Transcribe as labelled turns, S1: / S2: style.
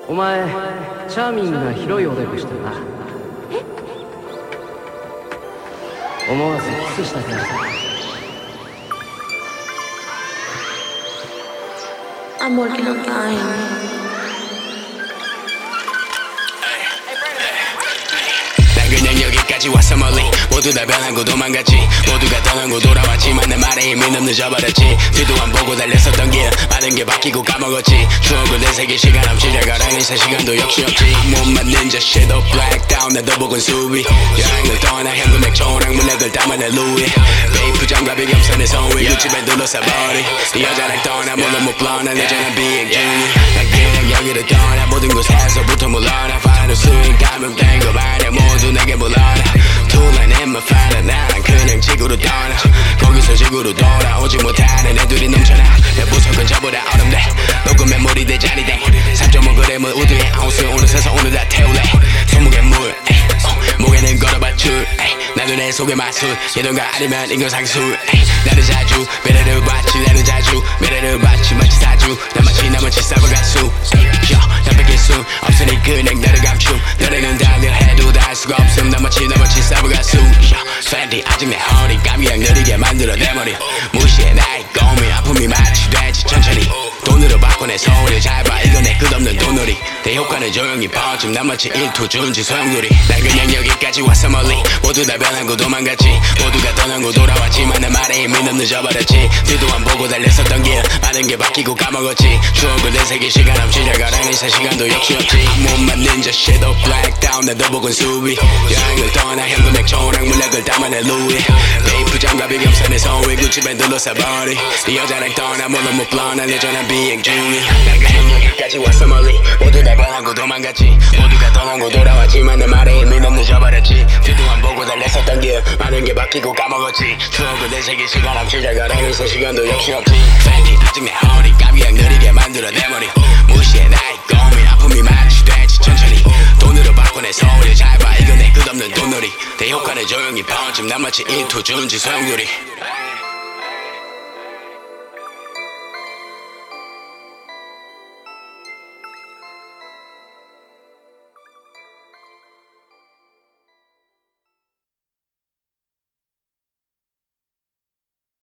S1: お前チャーミングな広いおでこしてるな。思わずキスしたくなった。
S2: I'm working on fine.
S3: 난 그냥 여기까지 왔어 멀리 모두 다 변하고 도망갔지 모두가 떠나고 돌아왔지만 내 말에 이미 넌 늦어버렸지 뒤도 안 보고 달렸었던 길 많은 게 바뀌고 까먹었지 추억을 되새길 시간 없이 잘 가라는 새 시간도 역시 없지 못 맞는 저 shadow black down 나도 보곤 수비 여행을 떠나 현금 액초랑 물약을 담아 내 루이 베이프 장갑이 겸손해 손위 유집에 둘러싸버리 이 여자랑 떠나 물론 못 불러나 여전한 비행 중이 난 그냥 여기를 떠나 모든 곳에서부터 물러나 파도 스윙 감염된 거 말야 모두 내게 물러나 Two-line in my fire 난 그냥 지구로 떠나 거기서 지구로 돌아오지 못하는 애들이 넘쳐나 내 부석은 저보다 어렵네 녹음 메모리 내 자리 돼 3.5g을 우드에 아웃스 오늘 세상 오늘 다 태울래 손목에 물 목에는 걸어봐 줄 나도 내 속에 마술 예동가 아니면 인간상술 나는 자주 미래를 봤지 나는 자주 미래를 봤지 마치 사주 나마치 싸버가수 난 뺏길 수 없으니 그냥 나를 감춤 너네는 달려 해도 다 할 수가 없음 나마치 싸버가수 팬티 아직 내 허리감이랑 느리게 만들어 내 머리 무시해 나의 고민 아픔이 마취되지 천천히 돈으로 바꿔 내 소리를 잘 봐 이건 내 끝없는 돈놀이 대효과는 조용히 퍼짐 나마치 일투 준지 소용돌이 난 그냥 여기까지 왔어 멀리 모두 다 변하고 도망갔지 모두가 떠나고 돌아왔지만 내 말에 이미 넌 늦어버렸지 뒤도 안 보고 달렸었던 길 많은 게 바뀌고 까먹었지 추억을 되새길 시간 없이 잘 가라는 새 시간도 역시 없지 못 맞는 저 shadow black down 나도 보곤 수비 여행을 떠나 현금 액초랑 물약을 담아 내 루이 베이프 장갑이 겸손해 손위 구찌밴 둘러싸버리 이 여자랑 떠나 물론 못 불러 난 여전한 비행 중이 난 그냥 여기까지 왔어 멀리 모두 다 변하고 도망갔지 모두가 떠나고 돌아왔지만 내 말에 이미 넌 늦어버렸지 뒤도 안 보고 달렸었던 길 많은 게 바뀌고 까먹었지 추억을 되새길 시간 없이 잘 가라는 새 시간도 역시 없지 팬티 아직 내 허리감이랑 느리게 만들어 내 머리 무시해 나의 고민 아픔이 마취되지 천천히 돈으로 바꿔 내 소리를 잘 봐 이건 내 끝없는 돈놀이 대효과는 조용히 퍼짐 나마치 일투 준지 소용돌이